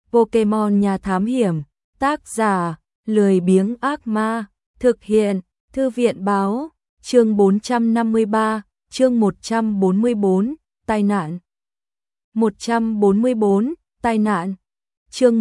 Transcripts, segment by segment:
Pokemon Nhà Thám Hiểm, tác giả, lười biếng ác ma, thực hiện, Thư viện báo, chương 453, chương 144, tai nạn. 144, tai nạn. Chương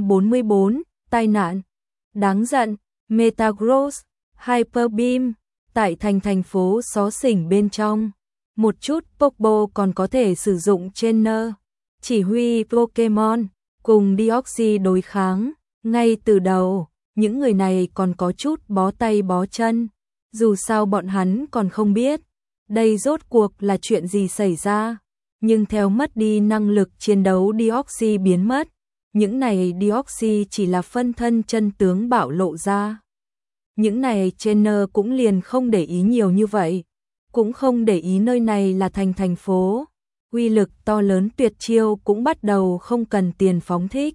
144, tai nạn. Đáng giận, Metagross, Hyper Beam, tại thành phố xó xỉnh bên trong. Một chút Pokeball còn có thể sử dụng trainer, chỉ huy Pokemon, cùng Deoxys đối kháng. Ngay từ đầu, những người này còn có chút bó tay bó chân. Dù sao bọn hắn còn không biết, đây rốt cuộc là chuyện gì xảy ra. Nhưng theo mất đi năng lực chiến đấu Deoxys biến mất, những này Deoxys chỉ là phân thân chân tướng bạo lộ ra. Những này trainer cũng liền không để ý nhiều như vậy, cũng không để ý nơi này là thành phố. Uy lực to lớn tuyệt chiêu cũng bắt đầu không cần tiền phóng thích.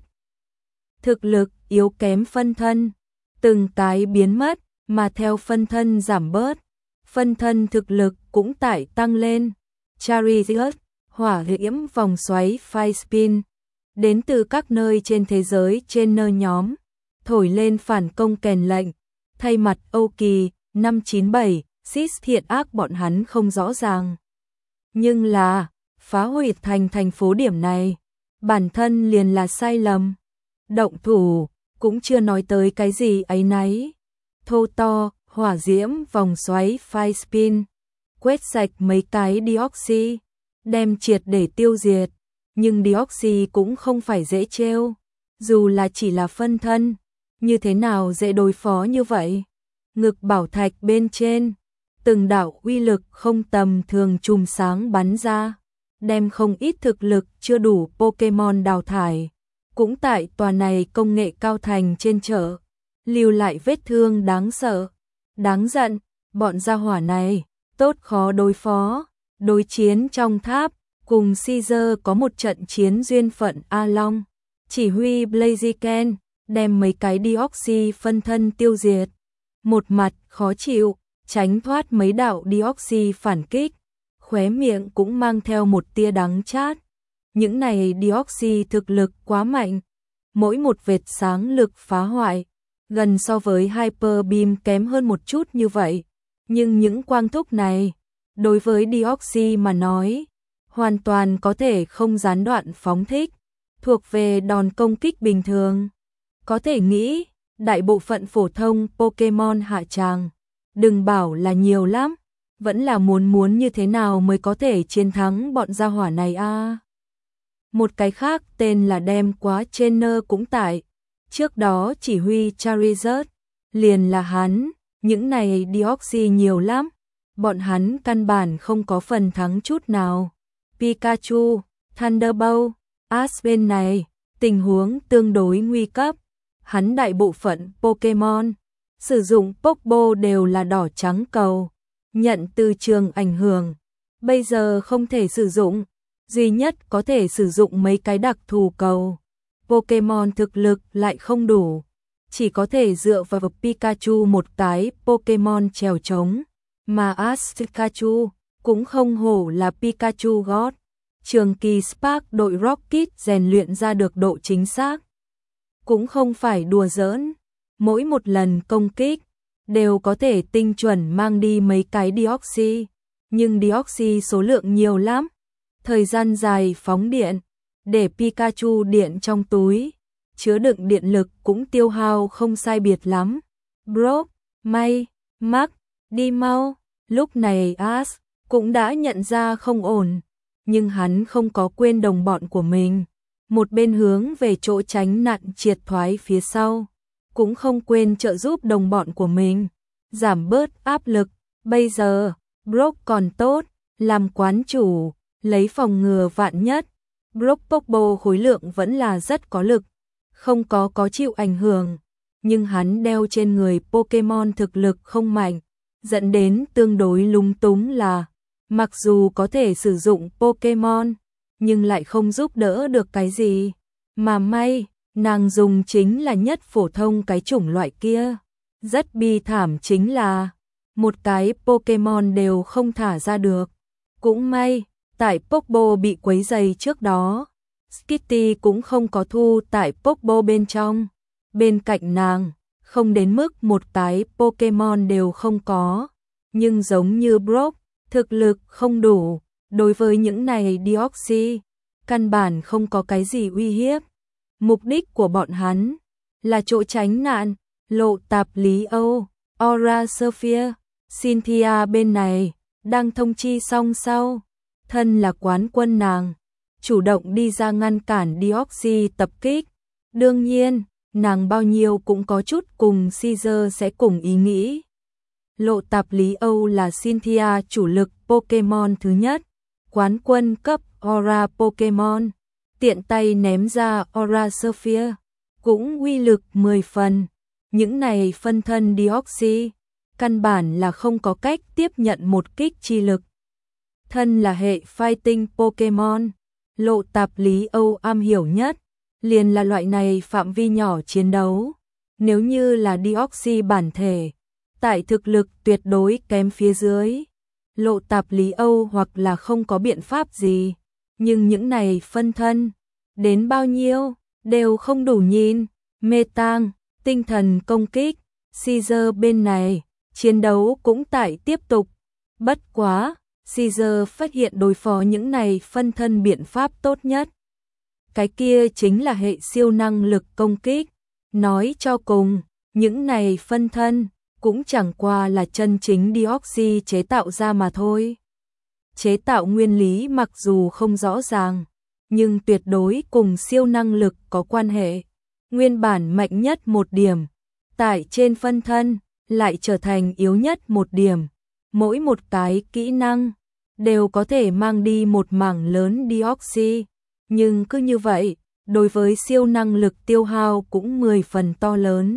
Thực lực yếu kém phân thân, từng cái biến mất, mà theo phân thân giảm bớt, phân thân thực lực cũng tại tăng lên. Charizard, hỏa diễm vòng xoáy Fire Spin, đến từ các nơi trên thế giới trainer nhóm, thổi lên phản công kèn lệnh, thay mặt Âu Kỳ, 597, Sis thiện ác bọn hắn không rõ ràng. Nhưng là, phá hủy thành phố điểm này, bản thân liền là sai lầm. Động thủ, cũng chưa nói tới cái gì ấy nấy. Thô to, hỏa diễm vòng xoáy Fire Spin, quét sạch mấy cái Deoxys, đem triệt để tiêu diệt. Nhưng Deoxys cũng không phải dễ trêu, dù là chỉ là phân thân, như thế nào dễ đối phó như vậy. Ngực bảo thạch bên trên, từng đạo uy lực không tầm thường chùm sáng bắn ra, đem không ít thực lực chưa đủ Pokemon đào thải. Cũng tại tòa này công nghệ cao thành trên chợ, lưu lại vết thương đáng sợ. Đáng giận, bọn gia hỏa này, tốt khó đối phó. Đối chiến trong tháp, cùng Caesar có một trận chiến duyên phận A Long, chỉ huy Blaziken, đem mấy cái Deoxys phân thân tiêu diệt. Một mặt khó chịu, tránh thoát mấy đạo Deoxys phản kích, khóe miệng cũng mang theo một tia đắng chát. Những này Deoxys thực lực quá mạnh, mỗi một vệt sáng lực phá hoại, gần so với Hyper Beam kém hơn một chút như vậy. Nhưng những quang thúc này, đối với Deoxys mà nói, hoàn toàn có thể không gián đoạn phóng thích, thuộc về đòn công kích bình thường. Có thể nghĩ, đại bộ phận phổ thông Pokemon hạ tràng, đừng bảo là nhiều lắm, vẫn là muốn như thế nào mới có thể chiến thắng bọn gia hỏa này a. Một cái khác tên là đem quá trainer cũng tại, trước đó chỉ huy Charizard, liền là hắn. Những này Deoxys nhiều lắm, bọn hắn căn bản không có phần thắng chút nào. Pikachu, Thunderbolt, Ash bên này, tình huống tương đối nguy cấp. Hắn đại bộ phận Pokemon sử dụng Pokeball đều là đỏ trắng cầu, nhận từ trường ảnh hưởng. Bây giờ không thể sử dụng, duy nhất có thể sử dụng mấy cái đặc thù cầu. Pokemon thực lực lại không đủ, chỉ có thể dựa vào Pikachu một cái Pokemon trèo trống. Mà Ash Pikachu cũng không hổ là Pikachu God. Trường kỳ Spark đội Rocket rèn luyện ra được độ chính xác, cũng không phải đùa giỡn. Mỗi một lần công kích đều có thể tinh chuẩn mang đi mấy cái Deoxys, nhưng Deoxys số lượng nhiều lắm, thời gian dài phóng điện, để Pikachu điện trong túi, chứa đựng điện lực cũng tiêu hao không sai biệt lắm. Brock, May, Mark, đi mau. Lúc này Ash cũng đã nhận ra không ổn, nhưng hắn không có quên đồng bọn của mình. Một bên hướng về chỗ tránh nạn triệt thoái phía sau, cũng không quên trợ giúp đồng bọn của mình, giảm bớt áp lực. Bây giờ, Brock còn tốt, làm quán chủ, lấy phòng ngừa vạn nhất. Brock Pokeball khối lượng vẫn là rất có lực, không có chịu ảnh hưởng, nhưng hắn đeo trên người Pokemon thực lực không mạnh, dẫn đến tương đối lúng túng là, mặc dù có thể sử dụng Pokemon, nhưng lại không giúp đỡ được cái gì. Mà may, nàng dùng chính là nhất phổ thông cái chủng loại kia. Rất bi thảm chính là, một cái Pokemon đều không thả ra được. Cũng may, tại Pokeball bị quấy rầy trước đó, Kitty cũng không có thu tải Popo bên trong. Bên cạnh nàng, không đến mức một cái Pokemon đều không có, nhưng giống như Brock, thực lực không đủ, đối với những này Deoxys, căn bản không có cái gì uy hiếp. Mục đích của bọn hắn là chỗ tránh nạn, Lộ Tạp Lý Âu, Aura Sphere, Cynthia bên này, đang thông chi xong sau. Thân là quán quân nàng, chủ động đi ra ngăn cản Deoxys tập kích. Đương nhiên, nàng bao nhiêu cũng có chút cùng Caesar sẽ cùng ý nghĩ. Lộ Tạp Lý Âu là Cynthia chủ lực Pokemon thứ nhất, quán quân cấp Aura Pokemon, tiện tay ném ra Aura Sphere, cũng uy lực 10 phần. Những này phân thân Deoxys, căn bản là không có cách tiếp nhận một kích chi lực. Thân là hệ Fighting Pokemon, Lộ Tạp Lý Âu am hiểu nhất, liền là loại này phạm vi nhỏ chiến đấu. Nếu như là Deoxys bản thể, tại thực lực tuyệt đối kém phía dưới, Lộ Tạp Lý Âu hoặc là không có biện pháp gì, nhưng những này phân thân, đến bao nhiêu, đều không đủ nhìn. Mê tang, tinh thần công kích, Caesar bên này, chiến đấu cũng tại tiếp tục. Bất quá, Caesar phát hiện đối phó những này phân thân biện pháp tốt nhất. Cái kia chính là hệ siêu năng lực công kích. Nói cho cùng, những này phân thân cũng chẳng qua là chân chính Deoxys chế tạo ra mà thôi. Chế tạo nguyên lý mặc dù không rõ ràng, nhưng tuyệt đối cùng siêu năng lực có quan hệ. Nguyên bản mạnh nhất một điểm, tại trên phân thân, lại trở thành yếu nhất một điểm. Mỗi một cái kỹ năng, đều có thể mang đi một mảng lớn Deoxys. Nhưng cứ như vậy, đối với siêu năng lực tiêu hao cũng 10 phần to lớn.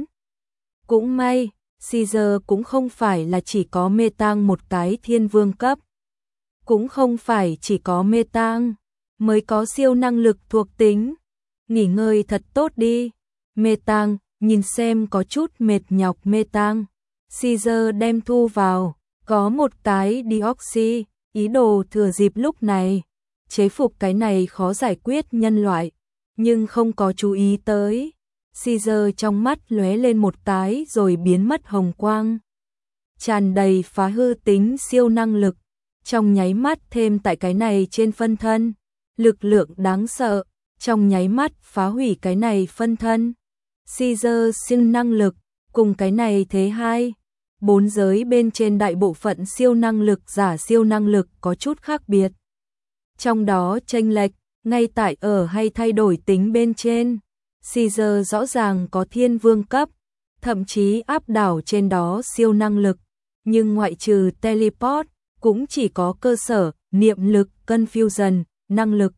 Cũng may, Caesar cũng không phải là chỉ có mê tang một cái thiên vương cấp. Cũng không phải chỉ có mê tang mới có siêu năng lực thuộc tính. Nghỉ ngơi thật tốt đi. Mê tang, nhìn xem có chút mệt nhọc mê tang. Caesar đem thu vào, có một cái Deoxys, ý đồ thừa dịp lúc này, chế phục cái này khó giải quyết nhân loại, nhưng không có chú ý tới. Caesar trong mắt lóe lên một cái rồi biến mất hồng quang. Tràn đầy phá hư tính siêu năng lực, trong nháy mắt thêm tại cái này trên phân thân. Lực lượng đáng sợ, trong nháy mắt phá hủy cái này phân thân. Caesar siêu năng lực, cùng cái này thế hai. 4 giới bên trên đại bộ phận siêu năng lực giả siêu năng lực có chút khác biệt. Trong đó chênh lệch, ngay tại ở hay thay đổi tính bên trên. Caesar rõ ràng có thiên vương cấp, thậm chí áp đảo trên đó siêu năng lực. Nhưng ngoại trừ teleport, cũng chỉ có cơ sở, niệm lực, confusion, năng lực.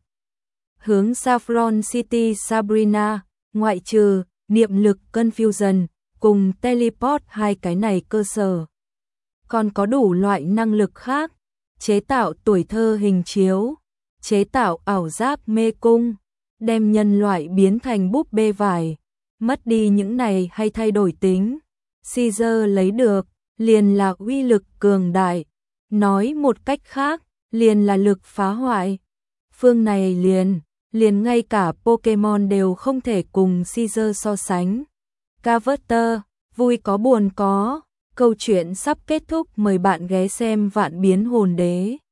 Hướng Saffron City Sabrina, ngoại trừ, niệm lực, confusion, cùng teleport hai cái này cơ sở. Còn có đủ loại năng lực khác, chế tạo tuổi thơ hình chiếu, chế tạo ảo giác mê cung, đem nhân loại biến thành búp bê vải, mất đi những này hay thay đổi tính. Caesar lấy được, liền là uy lực cường đại, nói một cách khác, liền là lực phá hoại. Phương này liền ngay cả Pokemon đều không thể cùng Caesar so sánh. Carver, vui có buồn có, câu chuyện sắp kết thúc, mời bạn ghé xem Vạn Biến Hồn Đế.